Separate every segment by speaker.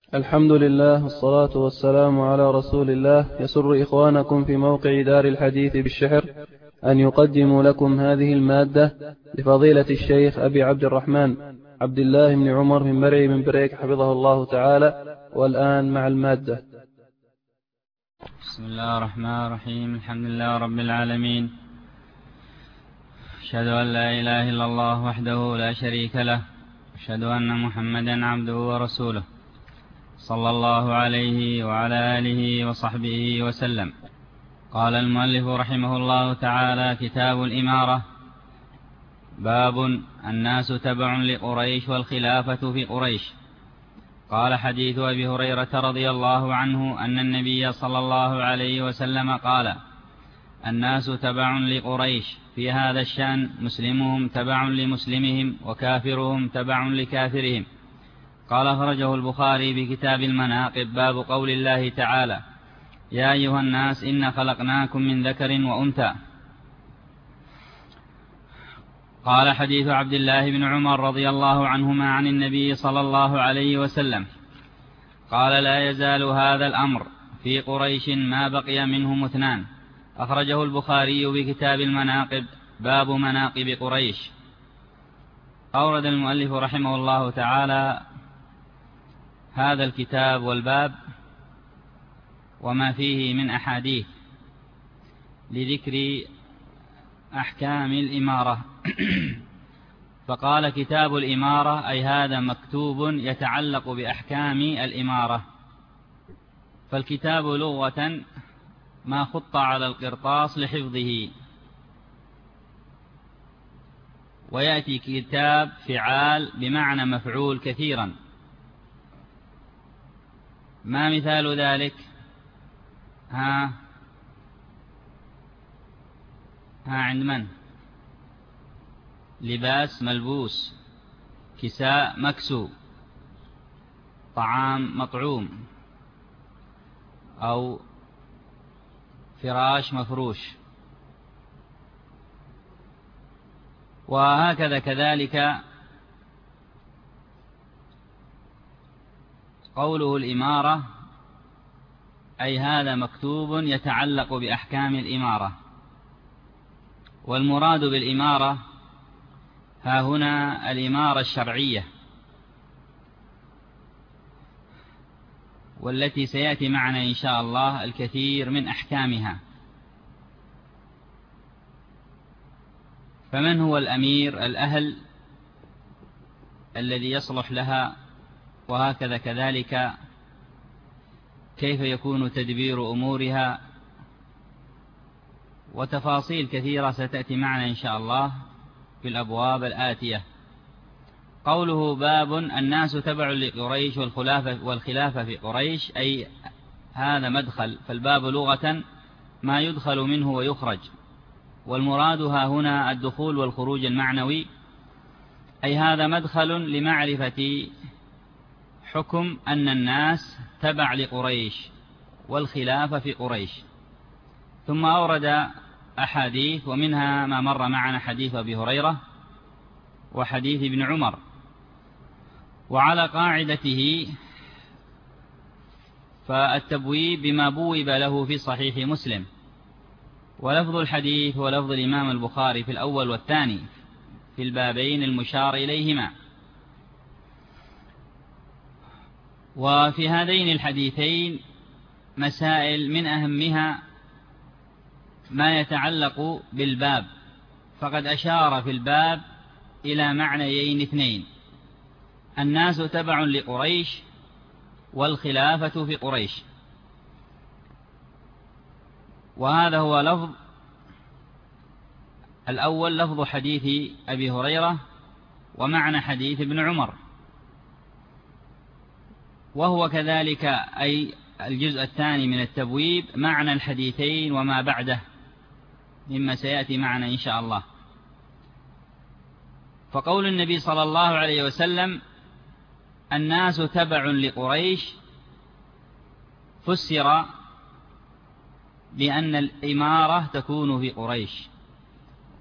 Speaker 1: الحمد لله والصلاة والسلام على رسول الله. يسر إخوانكم في موقع دار الحديث بالشحر أن يقدموا لكم هذه المادة لفضيلة الشيخ أبي عبد الرحمن عبد الله بن عمر من مرعي من بريك حفظه الله تعالى. والآن مع المادة.
Speaker 2: بسم الله الرحمن الرحيم. الحمد لله رب العالمين، أشهد أن لا إله إلا الله وحده لا شريك له، أشهد أن محمدا عبده ورسوله، صلى الله عليه وعلى آله وصحبه وسلم. قال المؤلف رحمه الله تعالى: كتاب الإمارة. باب: الناس تبع لقريش والخلافة في قريش. قال: حديث أبي هريرة رضي الله عنه أن النبي صلى الله عليه وسلم قال: الناس تبع لقريش في هذا الشأن، مسلمهم تبع لمسلمهم وكافرهم تبع لكافرهم. قال: أخرجه البخاري بكتاب المناقب. باب قول الله تعالى: يا أيها الناس إنا خلقناكم من ذكر وأنثى. قال: حديث عبد الله بن عمر رضي الله عنهما عن النبي صلى الله عليه وسلم قال: لا يزال هذا الأمر في قريش ما بقي منهم اثنان. أخرجه البخاري بكتاب المناقب. باب مناقب قريش. أورد المؤلف رحمه الله تعالى هذا الكتاب والباب وما فيه من أحاديث لذكر أحكام الإمارة. فقال: كتاب الإمارة، أي هذا مكتوب يتعلق بأحكام الإمارة. فالكتاب لغة ما خط على القرطاس لحفظه، ويأتي كتاب فعال بمعنى مفعول كثيرا. ما مثال ذلك؟ عند من؟ لباس ملبوس، كساء مكسو، طعام مطعوم، أو فراش مفروش. وهكذا كذلك قوله الإمارة، أي هذا مكتوب يتعلق بأحكام الإمارة. والمراد بالإمارة ها هنا الإمارة الشرعية، والتي سيأتي معنا إن شاء الله الكثير من أحكامها. فمن هو الأمير؟ الأهل الذي يصلح لها، وهكذا كذلك كيف يكون تدبير أمورها، وتفاصيل كثيرة ستأتي معنا إن شاء الله في الأبواب الآتية. قوله: باب الناس تبع لقريش والخلافة في قريش، أي هذا مدخل. فالباب لغة ما يدخل منه ويخرج، والمراد ها هنا الدخول والخروج المعنوي، أي هذا مدخل لمعرفة حكم أن الناس تبع لقريش والخلافة في قريش. ثم أورد أحاديث، ومنها ما مر معنا حديث أبي هريرة وحديث ابن عمر. وعلى قاعدته فالتبويب بما بوب له في صحيح مسلم، ولفظ الحديث ولفظ الإمام البخاري في الأول والثاني في البابين المشار إليهما. وفي هذين الحديثين مسائل من أهمها ما يتعلق بالباب، فقد أشار في الباب إلى معنيين اثنين: الناس تبع لقريش والخلافة في قريش. وهذا هو لفظ الأول، لفظ حديث أبي هريرة، ومعنى حديث ابن عمر. وهو كذلك أي الجزء الثاني من التبويب معنى الحديثين وما بعده مما سيأتي معنا إن شاء الله. فقول النبي صلى الله عليه وسلم: الناس تبع لقريش، فسر بأن الإمارة تكون في قريش،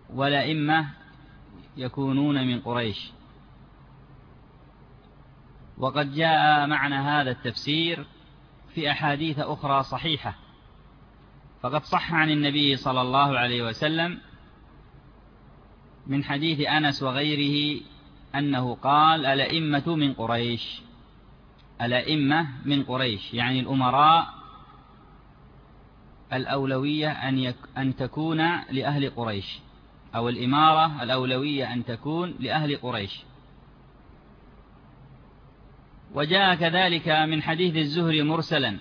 Speaker 2: والأئمة يكونون من قريش. وقد جاء معنى هذا التفسير في أحاديث أخرى صحيحة، فقد صح عن النبي صلى الله عليه وسلم من حديث أنس وغيره أنه قال: الأئمة من قريش. الأئمة من قريش يعني الأمراء الأولوية أن تكون لأهل قريش، أو الإمارة الأولوية أن تكون لأهل قريش. وجاء كذلك من حديث الزهري مرسلا،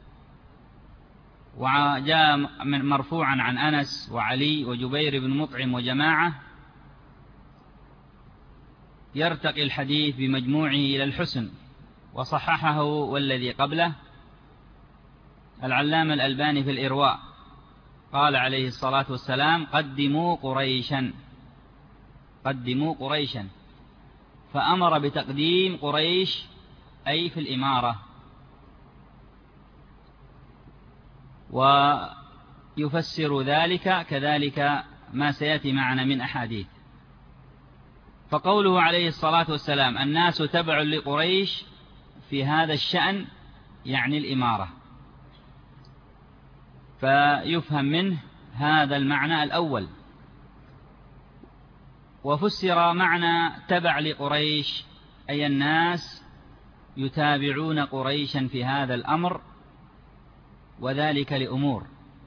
Speaker 2: وجاء مرفوعا عن أنس وعلي وجبير بن مطعم وجماعة، يرتقي الحديث بمجموعه إلى الحسن، وصححه والذي قبله العلامة الألباني في الإرواء، قال عليه الصلاة والسلام: قدموا قريشا، قدموا قريشا، فأمر بتقديم قريش أي في الإمارة. ويفسر ذلك كذلك ما سيأتي معنا من أحاديث. فقوله عليه الصلاة والسلام: الناس تبع لقريش في هذا الشأن يعني الإمارة، فيفهم منه هذا المعنى الأول. وفسر معنى تبع لقريش أي الناس يتابعون قريشا في هذا الأمر، وذلك لأمور: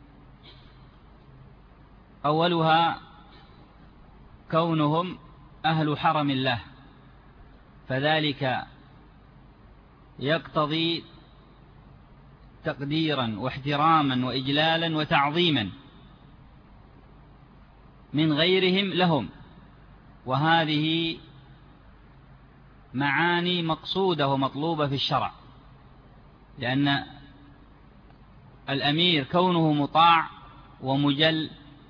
Speaker 2: أولها كونهم أهل حرم الله، فذلك يقتضي تقديرا واحتراما وإجلالا وتعظيما من غيرهم لهم، وهذه معاني مقصودة ومطلوبة في الشرع، لأن الأمير كونه مطاع ومجل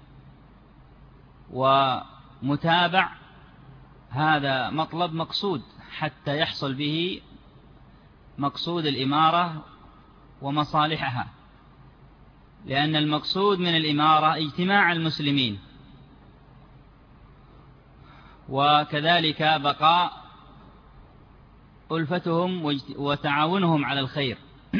Speaker 2: ومتابع هذا مطلب مقصود حتى يحصل به مقصود الإمارة ومصالحها، لأن المقصود من الإمارة اجتماع المسلمين، وكذلك بقاء ألفتهم وتعاونهم على الخير.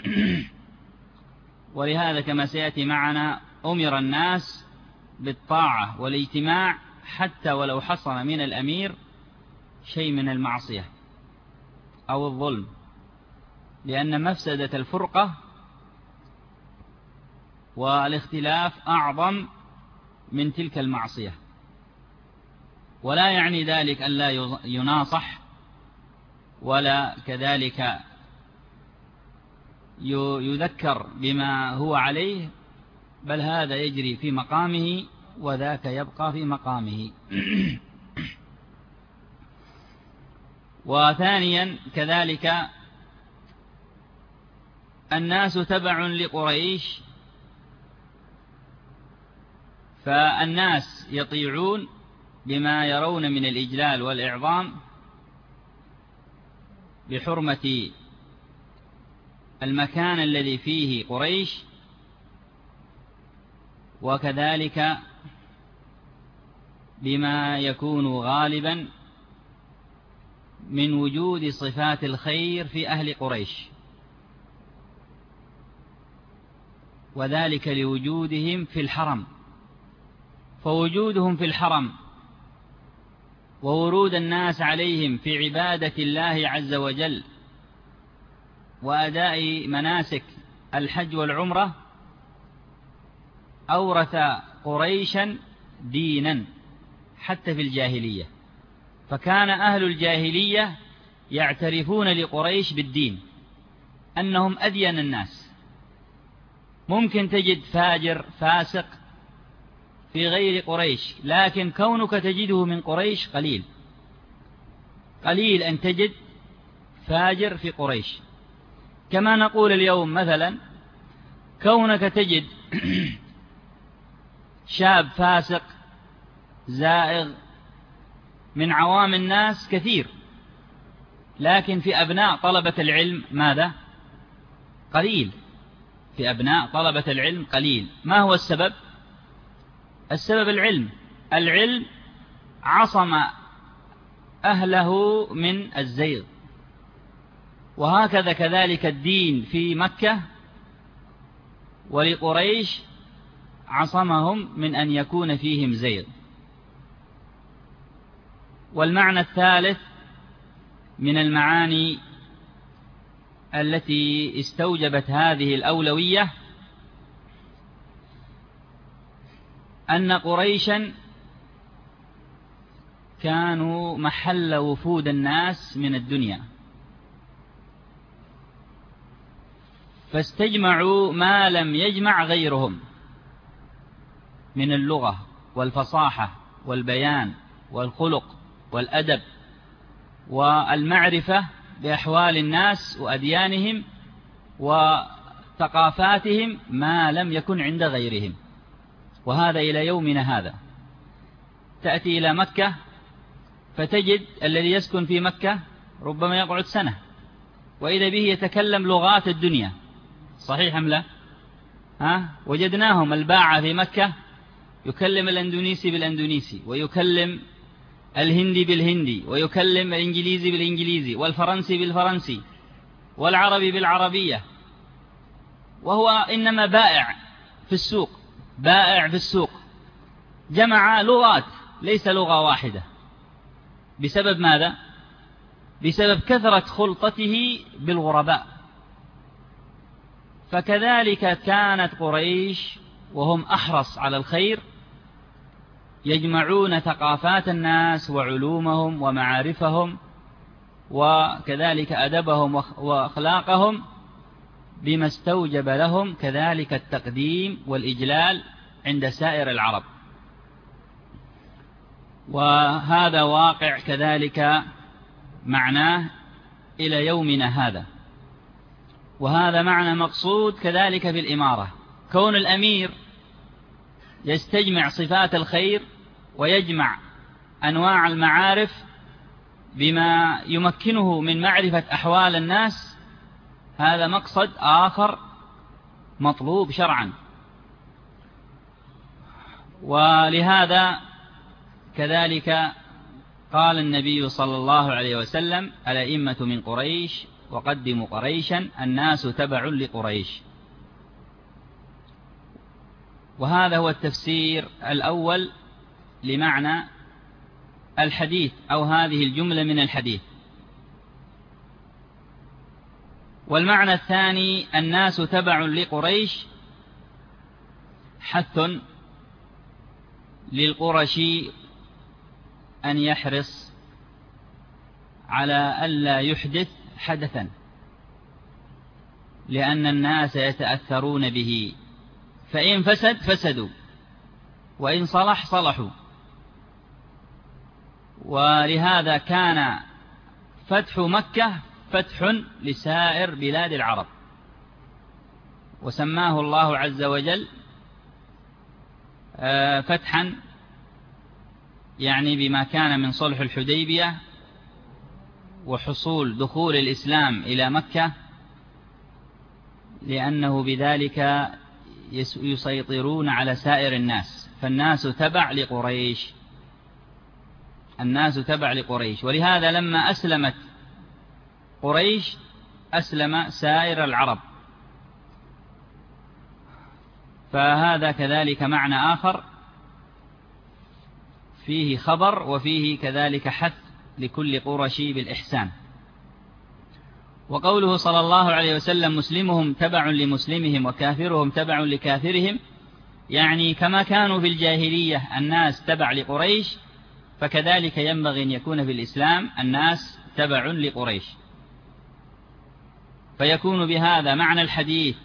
Speaker 2: ولهذا كما سيأتي معنا أمر الناس بالطاعة والاجتماع حتى ولو حصل من الأمير شيء من المعصية أو الظلم، لأن مفسدة الفرقة والاختلاف أعظم من تلك المعصية. ولا يعني ذلك أن لا يناصح ولا كذلك يذكر بما هو عليه، بل هذا يجري في مقامه وذاك يبقى في مقامه. وثانيا كذلك الناس تبع لقريش، فالناس يطيعون بما يرون من الإجلال والإعظام بحرمة المكان الذي فيه قريش، وكذلك بما يكون غالبا من وجود صفات الخير في أهل قريش، وذلك لوجودهم في الحرم. فوجودهم في الحرم وورود الناس عليهم في عبادة الله عز وجل وأداء مناسك الحج والعمرة أورث قريشا دينا حتى في الجاهلية، فكان أهل الجاهلية يعترفون لقريش بالدين، أنهم أدين الناس. ممكن تجد فاجر فاسق في غير قريش، لكن كونك تجده من قريش قليل، قليل أن تجد فاجر في قريش. كما نقول اليوم مثلا كونك تجد شاب فاسق زائغ من عوام الناس كثير، لكن في أبناء طلبة العلم ماذا؟ قليل. في أبناء طلبة العلم قليل. ما هو السبب؟ السبب العلم. العلم عصم أهله من الزيغ، وهكذا كذلك الدين في مكة، ولقريش عصمهم من أن يكون فيهم زيغ. والمعنى الثالث من المعاني التي استوجبت هذه الأولوية أن قريشا كانوا محل وفود الناس من الدنيا، فاستجمعوا ما لم يجمع غيرهم من اللغة والفصاحة والبيان والخلق والأدب والمعرفة بأحوال الناس وأديانهم وثقافاتهم ما لم يكن عند غيرهم. وهذا إلى يومنا هذا، تأتي إلى مكة فتجد الذي يسكن في مكة ربما يقعد سنة وإذا به يتكلم لغات الدنيا. صحيح أم لا؟ وجدناهم الباعة في مكة يكلم الأندونيسي بالأندونيسي، ويكلم الهندي بالهندي، ويكلم الإنجليزي بالإنجليزي، والفرنسي بالفرنسي، والعربي بالعربية، وهو إنما بائع في السوق، بائع في السوق، جمع لغات ليس لغة واحدة. بسبب ماذا؟ بسبب كثرة خلطته بالغرباء. فكذلك كانت قريش وهم أحرص على الخير يجمعون ثقافات الناس وعلومهم ومعارفهم وكذلك أدبهم وأخلاقهم بما استوجب لهم كذلك التقديم والإجلال عند سائر العرب. وهذا واقع كذلك معناه إلى يومنا هذا. وهذا معنى مقصود كذلك بالإمارة، كون الأمير يستجمع صفات الخير ويجمع أنواع المعارف بما يمكنه من معرفة أحوال الناس، هذا مقصد آخر مطلوب شرعا. ولهذا كذلك قال النبي صلى الله عليه وسلم: الأئمة من قريش وقدموا قريشا، الناس تبع لقريش. وهذا هو التفسير الأول لمعنى الحديث أو هذه الجملة من الحديث. والمعنى الثاني: الناس تبع لقريش، حث للقرشي أن يحرص على ألا يحدث حدثا، لأن الناس يتأثرون به، فإن فسد فسدوا وإن صلح صلحوا. ولهذا كان فتح مكة فتح لسائر بلاد العرب، وسماه الله عز وجل فتحا يعني بما كان من صلح الحديبية وحصول دخول الإسلام إلى مكة، لأنه بذلك يسيطرون على سائر الناس، فالناس تبع لقريش، الناس تبع لقريش. ولهذا لما أسلمت قريش أسلم سائر العرب. فهذا كذلك معنى آخر فيه خبر وفيه كذلك حث لكل قرشي بالإحسان. وقوله صلى الله عليه وسلم: مسلمهم تبع لمسلمهم وكافرهم تبع لكافرهم، يعني كما كانوا في الجاهلية الناس تبع لقريش، فكذلك ينبغي أن يكون في الإسلام الناس تبع لقريش. فيكون بهذا معنى الحديث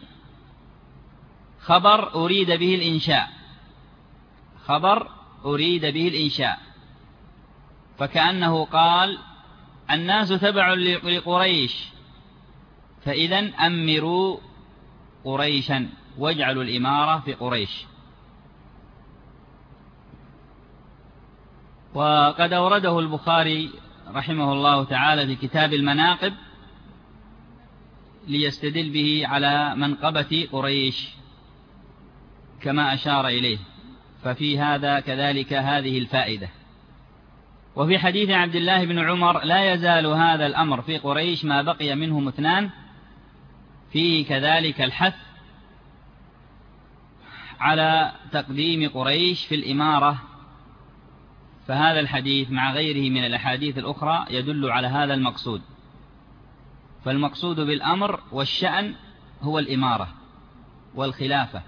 Speaker 2: خبر أريد به الإنشاء، خبر أريد به الإنشاء، فكأنه قال: الناس تبع لقريش، فإذا أمروا قريشا واجعلوا الإمارة في قريش. وقد أورده البخاري رحمه الله تعالى في كتاب المناقب ليستدل به على منقبة قريش كما أشار إليه، ففي هذا كذلك هذه الفائدة. وفي حديث عبد الله بن عمر: لا يزال هذا الأمر في قريش ما بقي منهم اثنان، فيه كذلك الحث على تقديم قريش في الإمارة. فهذا الحديث مع غيره من الأحاديث الأخرى يدل على هذا المقصود. فالمقصود بالأمر والشأن هو الإمارة والخلافة.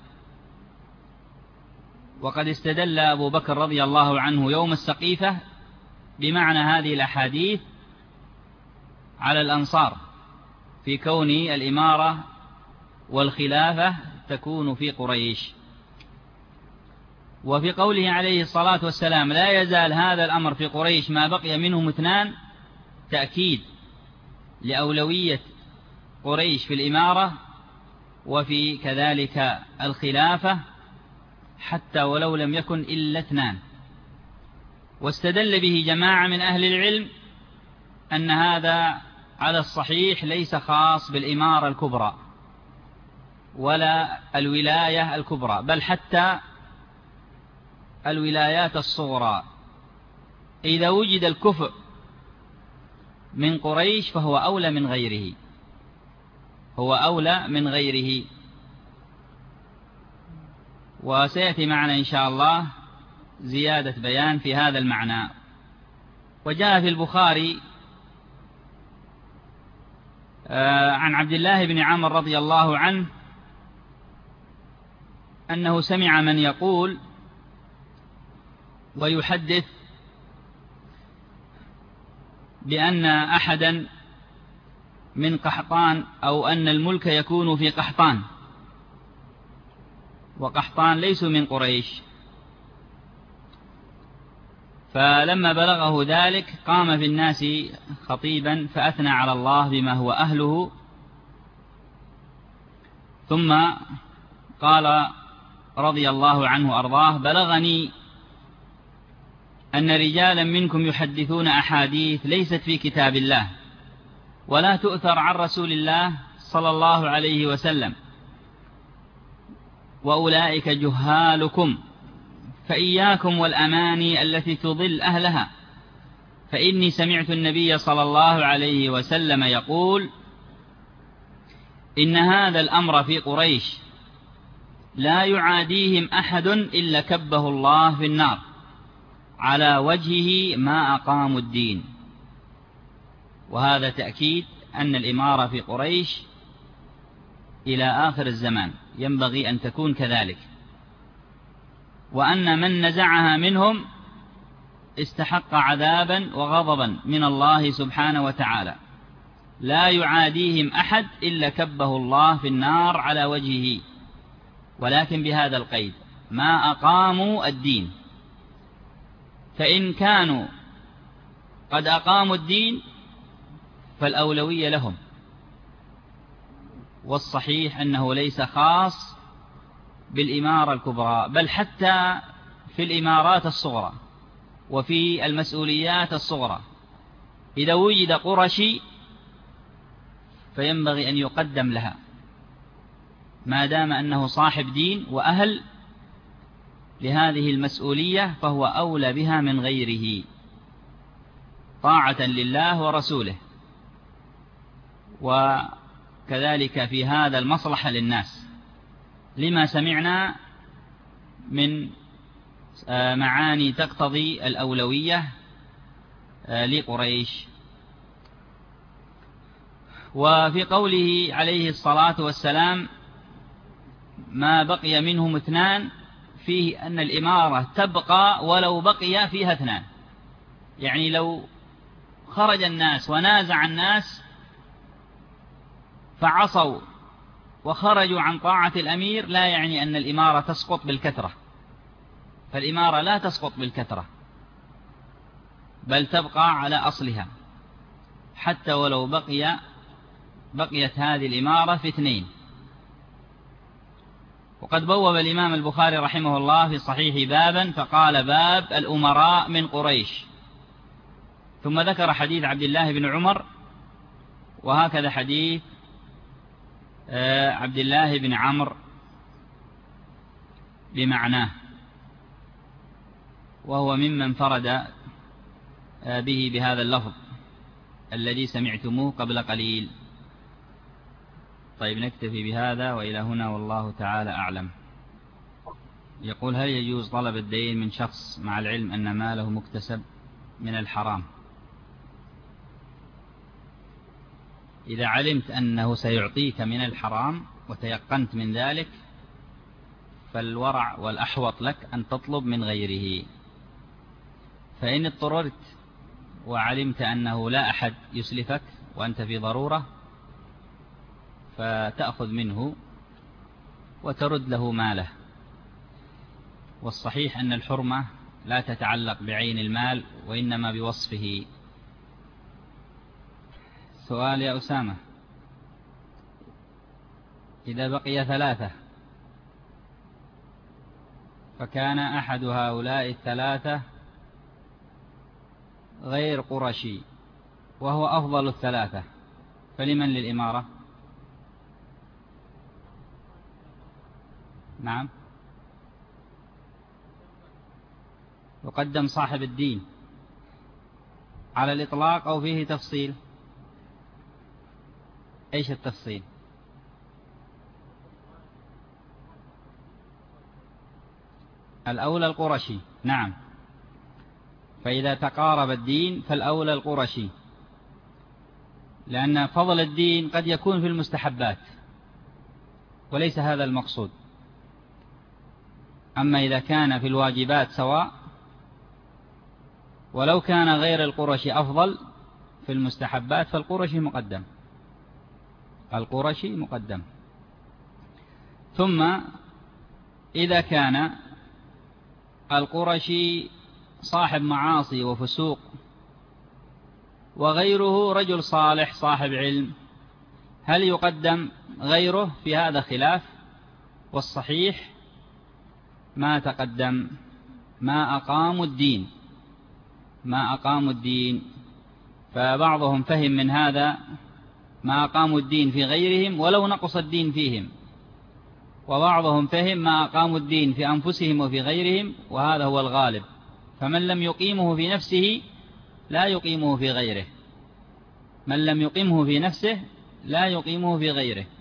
Speaker 2: وقد استدل أبو بكر رضي الله عنه يوم السقيفة بمعنى هذه الأحاديث على الأنصار في كون الإمارة والخلافة تكون في قريش. وفي قوله عليه الصلاة والسلام: لا يزال هذا الأمر في قريش ما بقي منهم اثنان، تأكيد لأولوية قريش في الإمارة وفي كذلك الخلافة، حتى ولو لم يكن إلا اثنان. واستدل به جماعة من أهل العلم أن هذا على الصحيح ليس خاص بالإمارة الكبرى ولا الولاية الكبرى، بل حتى الولايات الصغرى إذا وجد الكفء من قريش فهو أولى من غيره، هو أولى من غيره. وسيأتي معنا إن شاء الله زيادة بيان في هذا المعنى. وجاء في البخاري عن عبد الله بن عمرو رضي الله عنه أنه سمع من يقول ويحدث بأن أحدا من قحطان، أو أن الملك يكون في قحطان، وقحطان ليسوا من قريش. فلما بلغه ذلك قام في الناس خطيبا فأثنى على الله بما هو أهله، ثم قال رضي الله عنه أرضاه: بلغني أن رجالا منكم يحدثون أحاديث ليست في كتاب الله ولا تؤثر عن رسول الله صلى الله عليه وسلم، وأولئك جهالكم، فإياكم والأماني التي تضل أهلها، فإني سمعت النبي صلى الله عليه وسلم يقول: إن هذا الأمر في قريش لا يعاديهم أحد إلا كبه الله في النار على وجهه ما أقاموا الدين. وهذا تأكيد أن الإمارة في قريش إلى آخر الزمان ينبغي أن تكون كذلك، وأن من نزعها منهم استحق عذابا وغضبا من الله سبحانه وتعالى، لا يعاديهم أحد إلا كبه الله في النار على وجهه، ولكن بهذا القيد: ما أقاموا الدين. فإن كانوا قد أقاموا الدين فالأولوية لهم. والصحيح أنه ليس خاص بالإمارة الكبرى، بل حتى في الإمارات الصغرى وفي المسؤوليات الصغرى إذا وجد قرشي فينبغي أن يقدم لها ما دام أنه صاحب دين وأهل لهذه المسؤولية، فهو أولى بها من غيره طاعة لله ورسوله، وكذلك في هذا المصلحة للناس، لما سمعنا من معاني تقتضي الأولوية لقريش. وفي قوله عليه الصلاة والسلام: ما بقي منهم اثنان، فيه أن الإمارة تبقى ولو بقي فيها اثنان، يعني لو خرج الناس ونازع الناس فعصوا وخرجوا عن طاعة الأمير، لا يعني أن الإمارة تسقط بالكثرة، فالإمارة لا تسقط بالكثرة بل تبقى على أصلها، حتى ولو بقيت هذه الإمارة في اثنين. وقد بوب الإمام البخاري رحمه الله في صحيح بابا فقال: باب الأمراء من قريش، ثم ذكر حديث عبد الله بن عمر، وهكذا حديث عبد الله بن عمرو بمعناه، وهو ممن فرد به بهذا اللفظ الذي سمعتموه قبل قليل. طيب نكتفي بهذا وإلى هنا والله تعالى أعلم. يقول: هل يجوز طلب الدين من شخص مع العلم أن ماله مكتسب من الحرام؟ إذا علمت أنه سيعطيك من الحرام وتيقنت من ذلك فالورع والأحوط لك أن تطلب من غيره. فإن اضطررت وعلمت أنه لا أحد يسلفك وأنت في ضرورة فتأخذ منه وترد له ماله. والصحيح أن الحرمة لا تتعلق بعين المال وإنما بوصفه. سؤال يا أسامة: إذا بقي 3 فكان أحد هؤلاء 3 غير قرشي وهو أفضل 3 فلمن للإمارة؟ نعم، يقدم صاحب الدين على الإطلاق أو فيه تفصيل؟ إيش التفصيل؟ الأولى القرشي. نعم، فإذا تقارب الدين فالأولى القرشي، لأن فضل الدين قد يكون في المستحبات وليس هذا المقصود. أما إذا كان في الواجبات سواء، ولو كان غير القرشي أفضل في المستحبات فالقرشي مقدم، القرشي مقدم. ثم إذا كان القرشي صاحب معاصي وفسوق وغيره رجل صالح صاحب علم، هل يقدم غيره؟ في هذا خلاف، والصحيح ما تقدم ما أقاموا الدين، ما أقاموا الدين. فبعضهم فهم من هذا ما أقاموا الدين في غيرهم ولو نقص الدين فيهم، وبعضهم فهم ما أقاموا الدين في أنفسهم وفي غيرهم، وهذا هو الغالب. فمن لم يقيمه في نفسه لا يقيمه في غيره، من لم يقيمه في نفسه لا يقيمه في غيره.